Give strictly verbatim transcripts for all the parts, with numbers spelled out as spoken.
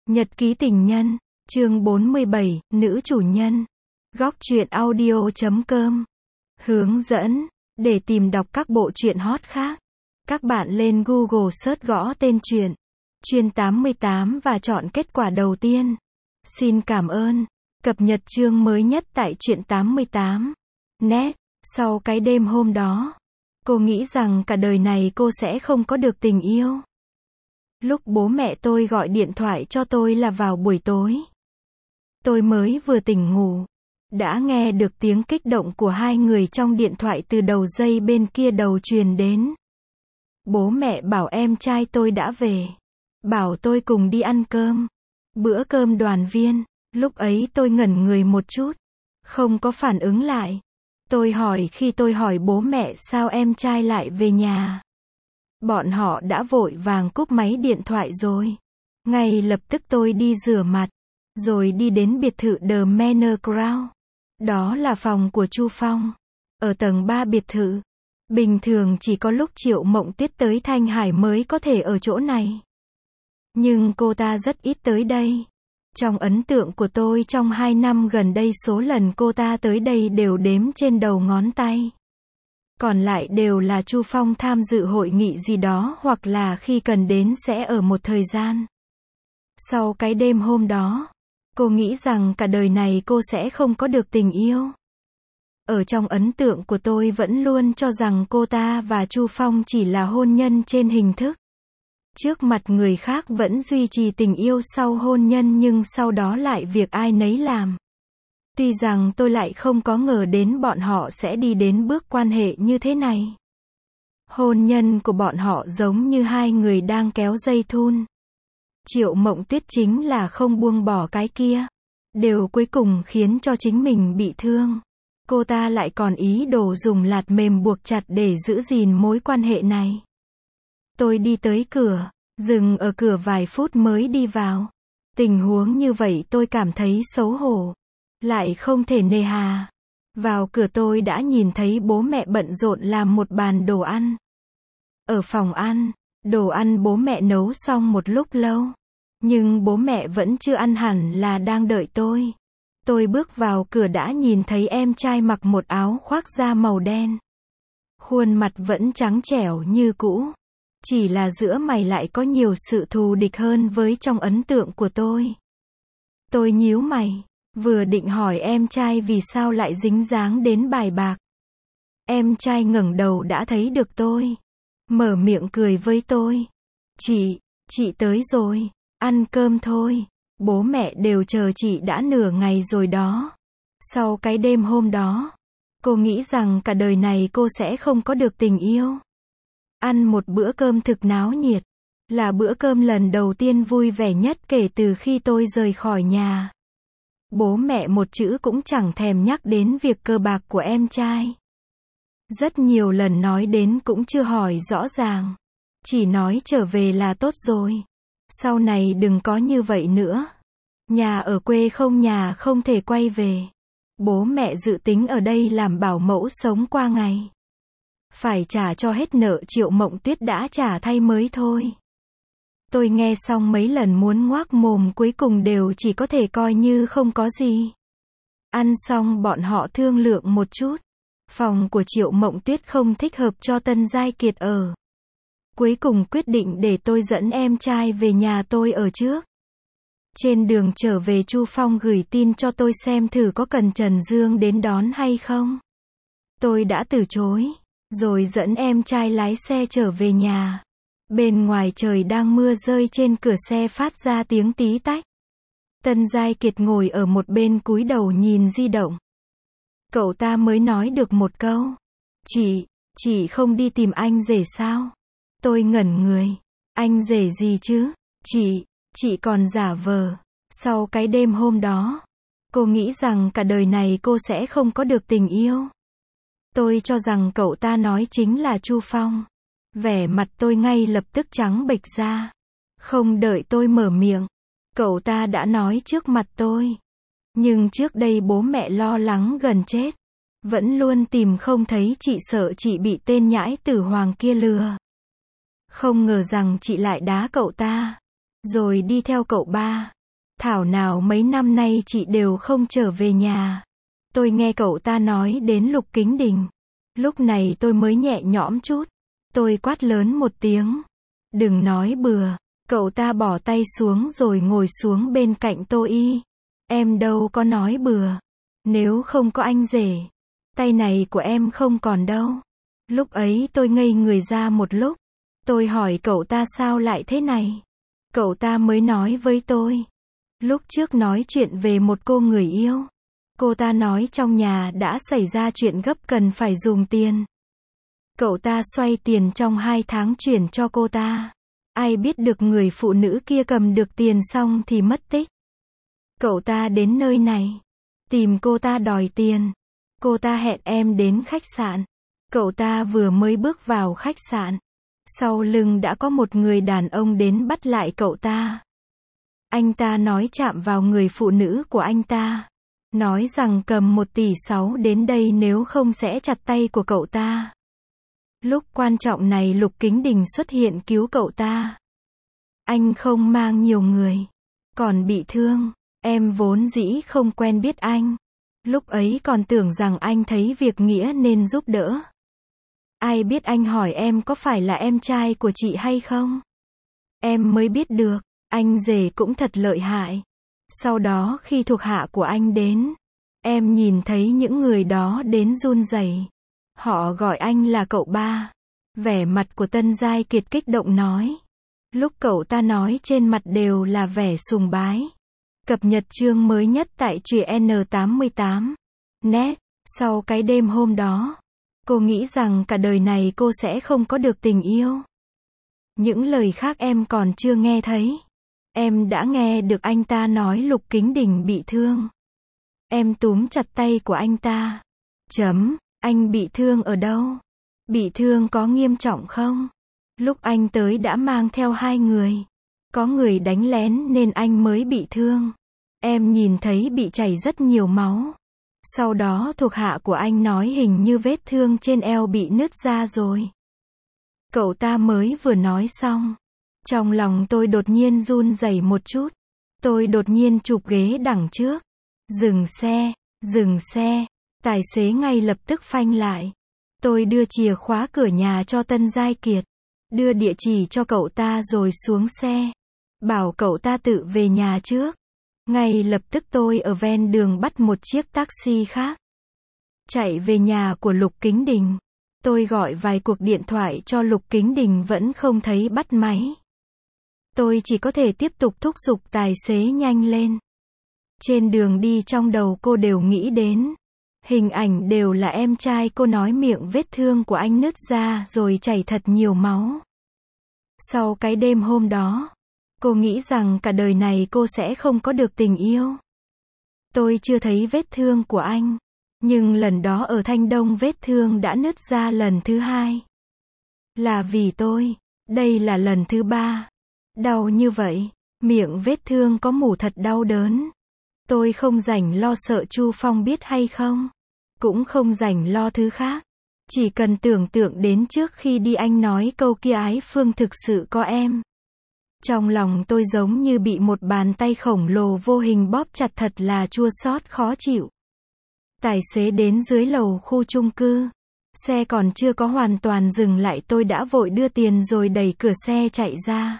Nhật ký tình nhân, chương bốn mươi bảy, nữ chủ nhân. Góc truyện audio chấm com. Hướng dẫn, để tìm đọc các bộ truyện hot khác. Các bạn lên Google search gõ tên truyện, Truyện tám mươi tám và chọn kết quả đầu tiên. Xin cảm ơn. Cập nhật chương mới nhất tại Truyện tám mươi tám. Net, sau cái đêm hôm đó, cô nghĩ rằng cả đời này cô sẽ không có được tình yêu. Lúc bố mẹ tôi gọi điện thoại cho tôi là vào buổi tối. Tôi mới vừa tỉnh ngủ, đã nghe được tiếng kích động của hai người trong điện thoại từ đầu dây bên kia đầu truyền đến. Bố mẹ bảo em trai tôi đã về, bảo tôi cùng đi ăn cơm, bữa cơm đoàn viên. Lúc ấy tôi ngẩn người một chút, không có phản ứng lại. Tôi hỏi khi tôi hỏi bố mẹ sao em trai lại về nhà, bọn họ đã vội vàng cúp máy điện thoại rồi. Ngay lập tức tôi đi rửa mặt, rồi đi đến biệt thự The Manor Crown. Đó là phòng của Chu Phong, ở tầng ba biệt thự. Bình thường chỉ có lúc Triệu Mộng Tuyết tới Thanh Hải mới có thể ở chỗ này. Nhưng cô ta rất ít tới đây. Trong ấn tượng của tôi trong hai năm gần đây số lần cô ta tới đây đều đếm trên đầu ngón tay. Còn lại đều là Chu Phong tham dự hội nghị gì đó hoặc là khi cần đến sẽ ở một thời gian. Sau cái đêm hôm đó, cô nghĩ rằng cả đời này cô sẽ không có được tình yêu. Ở trong ấn tượng của tôi vẫn luôn cho rằng cô ta và Chu Phong chỉ là hôn nhân trên hình thức. Trước mặt người khác vẫn duy trì tình yêu sau hôn nhân nhưng sau đó lại việc ai nấy làm. Tuy rằng tôi lại không có ngờ đến bọn họ sẽ đi đến bước quan hệ như thế này. Hôn nhân của bọn họ giống như hai người đang kéo dây thun. Triệu Mộng Tuyết chính là không buông bỏ cái kia, đều cuối cùng khiến cho chính mình bị thương. Cô ta lại còn ý đồ dùng lạt mềm buộc chặt để giữ gìn mối quan hệ này. Tôi đi tới cửa, dừng ở cửa vài phút mới đi vào. Tình huống như vậy tôi cảm thấy xấu hổ, lại không thể nề hà. Vào cửa tôi đã nhìn thấy bố mẹ bận rộn làm một bàn đồ ăn. Ở phòng ăn, đồ ăn bố mẹ nấu xong một lúc lâu, nhưng bố mẹ vẫn chưa ăn hẳn là đang đợi tôi. Tôi bước vào cửa đã nhìn thấy em trai mặc một áo khoác da màu đen. Khuôn mặt vẫn trắng trẻo như cũ, chỉ là giữa mày lại có nhiều sự thù địch hơn với trong ấn tượng của tôi. Tôi nhíu mày, vừa định hỏi em trai vì sao lại dính dáng đến bài bạc. Em trai ngẩng đầu đã thấy được tôi, mở miệng cười với tôi. Chị, chị tới rồi, ăn cơm thôi, bố mẹ đều chờ chị đã nửa ngày rồi đó. Sau cái đêm hôm đó, cô nghĩ rằng cả đời này cô sẽ không có được tình yêu. Ăn một bữa cơm thực náo nhiệt, là bữa cơm lần đầu tiên vui vẻ nhất kể từ khi tôi rời khỏi nhà. Bố mẹ một chữ cũng chẳng thèm nhắc đến việc cờ bạc của em trai. Rất nhiều lần nói đến cũng chưa hỏi rõ ràng, chỉ nói trở về là tốt rồi. Sau này đừng có như vậy nữa. Nhà ở quê không nhà không thể quay về. Bố mẹ dự tính ở đây làm bảo mẫu sống qua ngày. Phải trả cho hết nợ Triệu Mộng Tuyết đã trả thay mới thôi. Tôi nghe xong mấy lần muốn ngoác mồm cuối cùng đều chỉ có thể coi như không có gì. Ăn xong bọn họ thương lượng một chút. Phòng của Triệu Mộng Tuyết không thích hợp cho Tân Giai Kiệt ở. Cuối cùng quyết định để tôi dẫn em trai về nhà tôi ở trước. Trên đường trở về Chu Phong gửi tin cho tôi xem thử có cần Trần Dương đến đón hay không. Tôi đã từ chối, rồi dẫn em trai lái xe trở về nhà. Bên ngoài trời đang mưa rơi, trên cửa xe phát ra tiếng tí tách. Tân Giai Kiệt ngồi ở một bên cúi đầu nhìn di động. Cậu ta mới nói được một câu. Chị, chị không đi tìm anh rể sao? Tôi ngẩn người. Anh rể gì chứ? Chị, chị còn giả vờ. Sau cái đêm hôm đó, cô nghĩ rằng cả đời này cô sẽ không có được tình yêu. Tôi cho rằng cậu ta nói chính là Chu Phong. Vẻ mặt tôi ngay lập tức trắng bệch ra. Không đợi tôi mở miệng, cậu ta đã nói trước mặt tôi. Nhưng trước đây bố mẹ lo lắng gần chết, vẫn luôn tìm không thấy, chị sợ chị bị tên nhãi tử Hoàng kia lừa. Không ngờ rằng chị lại đá cậu ta. rồi đi theo cậu ba. Thảo nào mấy năm nay chị đều không trở về nhà. Tôi nghe cậu ta nói đến Lục Kính Đình. Lúc này tôi mới nhẹ nhõm chút. Tôi quát lớn một tiếng. Đừng nói bừa. Cậu ta bỏ tay xuống rồi ngồi xuống bên cạnh Tô Y. Em đâu có nói bừa. Nếu không có anh rể, tay này của em không còn đâu. Lúc ấy tôi ngây người ra một lúc. Tôi hỏi cậu ta sao lại thế này. Cậu ta mới nói với tôi. Lúc trước nói chuyện về một cô người yêu. Cô ta nói trong nhà đã xảy ra chuyện gấp cần phải dùng tiền. Cậu ta xoay tiền trong hai tháng chuyển cho cô ta. Ai biết được người phụ nữ kia cầm được tiền xong thì mất tích. Cậu ta đến nơi này. Tìm cô ta đòi tiền. Cô ta hẹn em đến khách sạn. Cậu ta vừa mới bước vào khách sạn. Sau lưng đã có một người đàn ông đến bắt lại cậu ta. Anh ta nói chạm vào người phụ nữ của anh ta. Nói rằng cầm một tỷ sáu đến đây nếu không sẽ chặt tay của cậu ta. Lúc quan trọng này Lục Kính Đình xuất hiện cứu cậu ta. Anh không mang nhiều người. Còn bị thương. Em vốn dĩ không quen biết anh. Lúc ấy còn tưởng rằng anh thấy việc nghĩa nên giúp đỡ. Ai biết anh hỏi em có phải là em trai của chị hay không? Em mới biết được, anh rể cũng thật lợi hại. Sau đó khi thuộc hạ của anh đến, em nhìn thấy những người đó đến run rẩy. Họ gọi anh là cậu ba. Vẻ mặt của Tân Giai Kiệt kích động nói. Lúc cậu ta nói trên mặt đều là vẻ sùng bái. Cập nhật chương mới nhất tại truyện N tám mươi tám net. Sau cái đêm hôm đó, cô nghĩ rằng cả đời này cô sẽ không có được tình yêu. Những lời khác em còn chưa nghe thấy. Em đã nghe được anh ta nói Lục Kính Đình bị thương. Em túm chặt tay của anh ta. Chấm, anh bị thương ở đâu? Bị thương có nghiêm trọng không? Lúc anh tới đã mang theo hai người. Có người đánh lén nên anh mới bị thương. Em nhìn thấy bị chảy rất nhiều máu. Sau đó thuộc hạ của anh nói hình như vết thương trên eo bị nứt ra rồi. Cậu ta mới vừa nói xong. Trong lòng tôi đột nhiên run rẩy một chút. Tôi đột nhiên chụp ghế đằng trước. Dừng xe, dừng xe. Tài xế ngay lập tức phanh lại. Tôi đưa chìa khóa cửa nhà cho Tân Giai Kiệt. Đưa địa chỉ cho cậu ta rồi xuống xe. Bảo cậu ta tự về nhà trước. Ngay lập tức tôi ở ven đường bắt một chiếc taxi khác. Chạy về nhà của Lục Kính Đình. Tôi gọi vài cuộc điện thoại cho Lục Kính Đình vẫn không thấy bắt máy. Tôi chỉ có thể tiếp tục thúc giục tài xế nhanh lên. Trên đường đi trong đầu cô đều nghĩ đến. Hình ảnh đều là em trai cô nói miệng vết thương của anh nứt ra rồi chảy thật nhiều máu. Sau cái đêm hôm đó, cô nghĩ rằng cả đời này cô sẽ không có được tình yêu. Tôi chưa thấy vết thương của anh. Nhưng lần đó ở Thanh Đông vết thương đã nứt ra lần thứ hai. Là vì tôi. Đây là lần thứ ba. Đau như vậy. Miệng vết thương có mủ thật đau đớn. Tôi không rảnh lo sợ Chu Phong biết hay không. Cũng không rảnh lo thứ khác. Chỉ cần tưởng tượng đến trước khi đi anh nói câu kia Ái Phương thực sự có em. Trong lòng tôi giống như bị một bàn tay khổng lồ vô hình bóp chặt thật là chua xót khó chịu. Tài xế đến dưới lầu khu chung cư. Xe còn chưa có hoàn toàn dừng lại tôi đã vội đưa tiền rồi đẩy cửa xe chạy ra.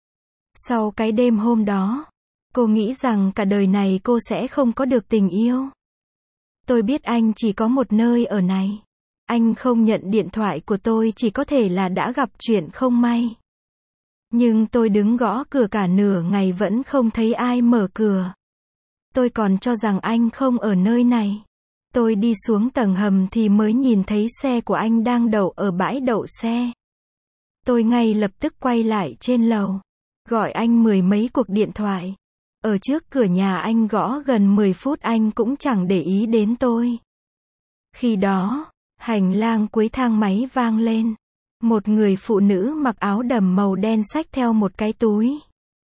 Sau cái đêm hôm đó, cô nghĩ rằng cả đời này cô sẽ không có được tình yêu. Tôi biết anh chỉ có một nơi ở này. Anh không nhận điện thoại của tôi chỉ có thể là đã gặp chuyện không may. Nhưng tôi đứng gõ cửa cả nửa ngày vẫn không thấy ai mở cửa. Tôi còn cho rằng anh không ở nơi này. Tôi đi xuống tầng hầm thì mới nhìn thấy xe của anh đang đậu ở bãi đậu xe. Tôi ngay lập tức quay lại trên lầu. Gọi anh mười mấy cuộc điện thoại. Ở trước cửa nhà anh gõ gần mười phút anh cũng chẳng để ý đến tôi. Khi đó, hành lang cuối thang máy vang lên. Một người phụ nữ mặc áo đầm màu đen xách theo một cái túi.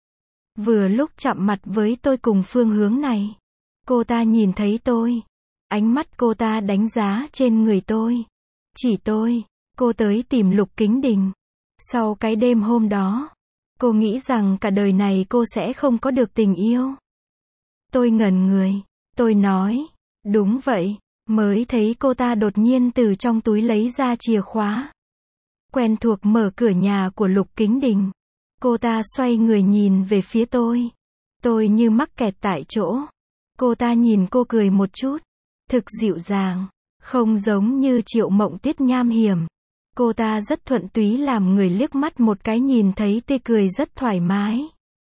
Vừa lúc chạm mặt với tôi cùng phương hướng này. Cô ta nhìn thấy tôi. Ánh mắt cô ta đánh giá trên người tôi. Chỉ tôi. Cô tới tìm Lục Kính Đình. Sau cái đêm hôm đó, Cô nghĩ rằng cả đời này cô sẽ không có được tình yêu. Tôi ngẩn người. Tôi nói, đúng vậy. Mới thấy cô ta đột nhiên từ trong túi lấy ra chìa khóa. Quen thuộc mở cửa nhà của Lục Kính Đình. Cô ta xoay người nhìn về phía tôi. Tôi như mắc kẹt tại chỗ. Cô ta nhìn cô cười một chút. Thực dịu dàng. Không giống như Triệu Mộng Tiết nham hiểm. Cô ta rất thuận túy làm người liếc mắt một cái nhìn thấy tê cười rất thoải mái.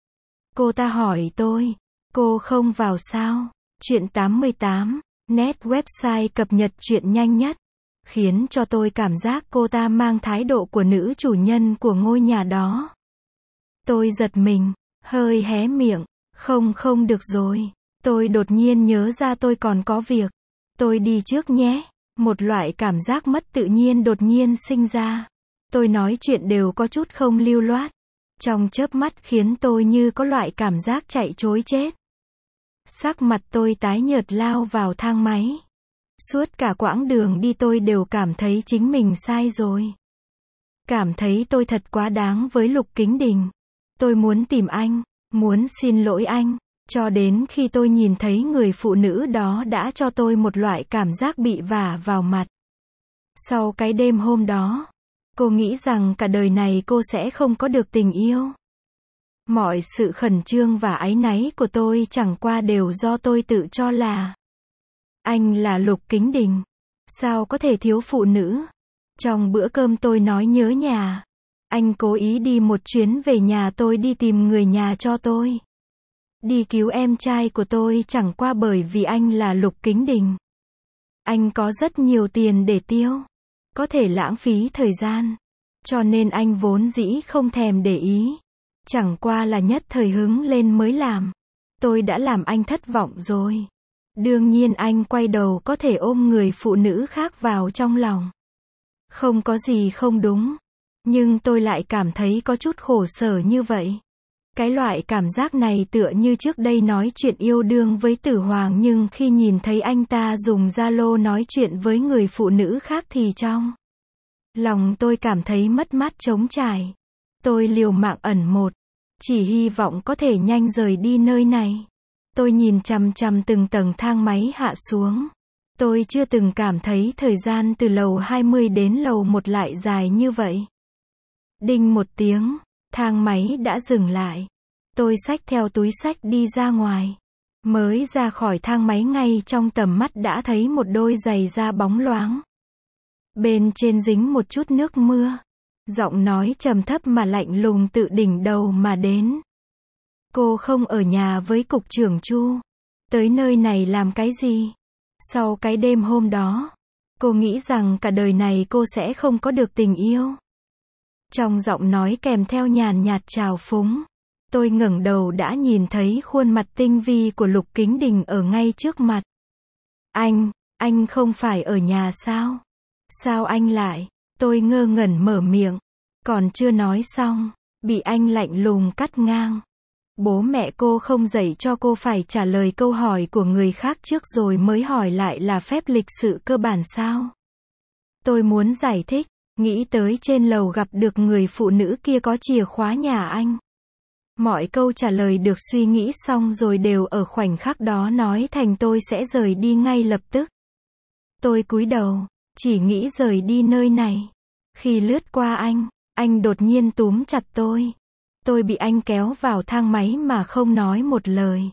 Cô ta hỏi tôi. Cô không vào sao? Chuyện tám mươi tám. Net website cập nhật chuyện nhanh nhất. Khiến cho tôi cảm giác cô ta mang thái độ của nữ chủ nhân của ngôi nhà đó. Tôi giật mình. Hơi hé miệng. Không không được rồi. Tôi đột nhiên nhớ ra tôi còn có việc. Tôi đi trước nhé. Một loại cảm giác mất tự nhiên đột nhiên sinh ra. Tôi nói chuyện đều có chút không lưu loát. Trong chớp mắt khiến tôi như có loại cảm giác chạy trối chết. Sắc mặt tôi tái nhợt lao vào thang máy. Suốt cả quãng đường đi tôi đều cảm thấy chính mình sai rồi. Cảm thấy tôi thật quá đáng với Lục Kính Đình. Tôi muốn tìm anh, muốn xin lỗi anh. Cho đến khi tôi nhìn thấy người phụ nữ đó đã cho tôi một loại cảm giác bị vả vào mặt. Sau cái đêm hôm đó, cô nghĩ rằng cả đời này cô sẽ không có được tình yêu. Mọi sự khẩn trương và áy náy của tôi chẳng qua đều do tôi tự cho là anh là Lục Kính Đình. Sao có thể thiếu phụ nữ? Trong bữa cơm tôi nói nhớ nhà. Anh cố ý đi một chuyến về nhà tôi đi tìm người nhà cho tôi. Đi cứu em trai của tôi chẳng qua bởi vì anh là Lục Kính Đình. Anh có rất nhiều tiền để tiêu. Có thể lãng phí thời gian. Cho nên anh vốn dĩ không thèm để ý. Chẳng qua là nhất thời hứng lên mới làm. Tôi đã làm anh thất vọng rồi. Đương nhiên anh quay đầu có thể ôm người phụ nữ khác vào trong lòng. Không có gì không đúng. Nhưng tôi lại cảm thấy có chút khổ sở như vậy. Cái loại cảm giác này tựa như trước đây nói chuyện yêu đương với Tử Hoàng nhưng khi nhìn thấy anh ta dùng Zalo nói chuyện với người phụ nữ khác thì trong lòng tôi cảm thấy mất mát trống trải. Tôi liều mạng ẩn một. Chỉ hy vọng có thể nhanh rời đi nơi này. Tôi nhìn chằm chằm từng tầng thang máy hạ xuống. Tôi chưa từng cảm thấy thời gian từ lầu hai mươi đến lầu một lại dài như vậy. Đinh một tiếng, thang máy đã dừng lại. Tôi xách theo túi xách đi ra ngoài. Mới ra khỏi thang máy ngay trong tầm mắt đã thấy một đôi giày da bóng loáng. Bên trên dính một chút nước mưa. Giọng nói trầm thấp mà lạnh lùng tự đỉnh đầu mà đến. Cô không ở nhà với cục trưởng Chu. Tới nơi này làm cái gì? Sau cái đêm hôm đó, cô nghĩ rằng cả đời này cô sẽ không có được tình yêu. Trong giọng nói kèm theo nhàn nhạt trào phúng. Tôi ngẩng đầu đã nhìn thấy khuôn mặt tinh vi của Lục Kính Đình ở ngay trước mặt. Anh, anh không phải ở nhà sao? Sao anh lại? Tôi ngơ ngẩn mở miệng. Còn chưa nói xong, bị anh lạnh lùng cắt ngang. Bố mẹ cô không dạy cho cô phải trả lời câu hỏi của người khác trước rồi mới hỏi lại là phép lịch sự cơ bản sao? Tôi muốn giải thích, nghĩ tới trên lầu gặp được người phụ nữ kia có chìa khóa nhà anh. Mọi câu trả lời được suy nghĩ xong rồi đều ở khoảnh khắc đó nói thành tôi sẽ rời đi ngay lập tức. Tôi cúi đầu, chỉ nghĩ rời đi nơi này. Khi lướt qua anh, anh đột nhiên túm chặt tôi. Tôi bị anh kéo vào thang máy mà không nói một lời.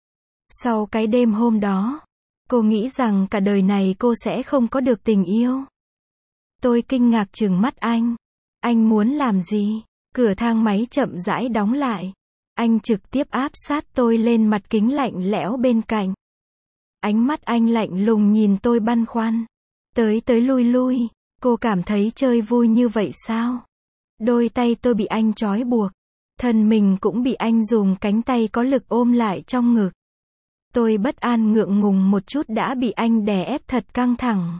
Sau cái đêm hôm đó, cô nghĩ rằng cả đời này cô sẽ không có được tình yêu. Tôi kinh ngạc trừng mắt anh. Anh muốn làm gì? Cửa thang máy chậm rãi đóng lại. Anh trực tiếp áp sát tôi lên mặt kính lạnh lẽo bên cạnh. Ánh mắt anh lạnh lùng nhìn tôi băn khoăn. Tới tới lui lui, cô cảm thấy chơi vui như vậy sao? Đôi tay tôi bị anh trói buộc. Thân mình cũng bị anh dùng cánh tay có lực ôm lại trong ngực. Tôi bất an ngượng ngùng một chút đã bị anh đè ép thật căng thẳng.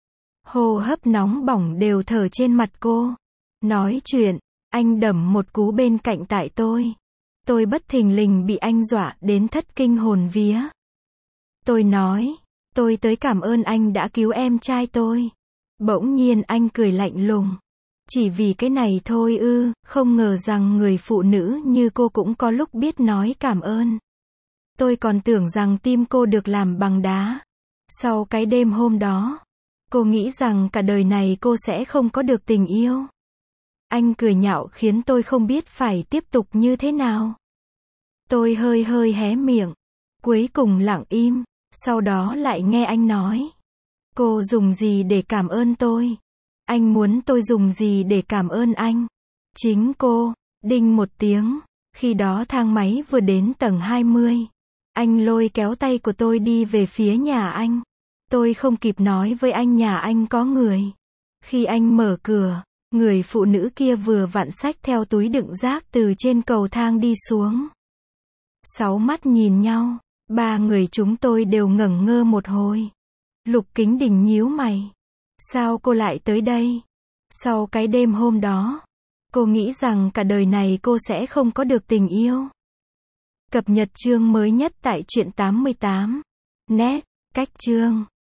Hô hấp nóng bỏng đều thở trên mặt cô. Nói chuyện, anh đẩm một cú bên cạnh tại tôi. Tôi bất thình lình bị anh dọa đến thất kinh hồn vía. Tôi nói, tôi tới cảm ơn anh đã cứu em trai tôi. Bỗng nhiên anh cười lạnh lùng. Chỉ vì cái này thôi ư, không ngờ rằng người phụ nữ như cô cũng có lúc biết nói cảm ơn. Tôi còn tưởng rằng tim cô được làm bằng đá. Sau cái đêm hôm đó, cô nghĩ rằng cả đời này cô sẽ không có được tình yêu. Anh cười nhạo khiến tôi không biết phải tiếp tục như thế nào. Tôi hơi hơi hé miệng, cuối cùng lặng im, sau đó lại nghe anh nói. Cô dùng gì để cảm ơn tôi? Anh muốn tôi dùng gì để cảm ơn anh? Chính cô. Đinh một tiếng. Khi đó thang máy vừa đến tầng hai mươi. Anh lôi kéo tay của tôi đi về phía nhà anh. Tôi không kịp nói với anh nhà anh có người. Khi anh mở cửa, người phụ nữ kia vừa vặn xách theo túi đựng rác từ trên cầu thang đi xuống. Sáu mắt nhìn nhau, ba người chúng tôi đều ngẩn ngơ một hồi. Lục Kính Đình nhíu mày. Sao cô lại tới đây? Sau cái đêm hôm đó, cô nghĩ rằng cả đời này cô sẽ không có được tình yêu. Cập nhật chương mới nhất tại truyện tám mươi tám net, cách chương.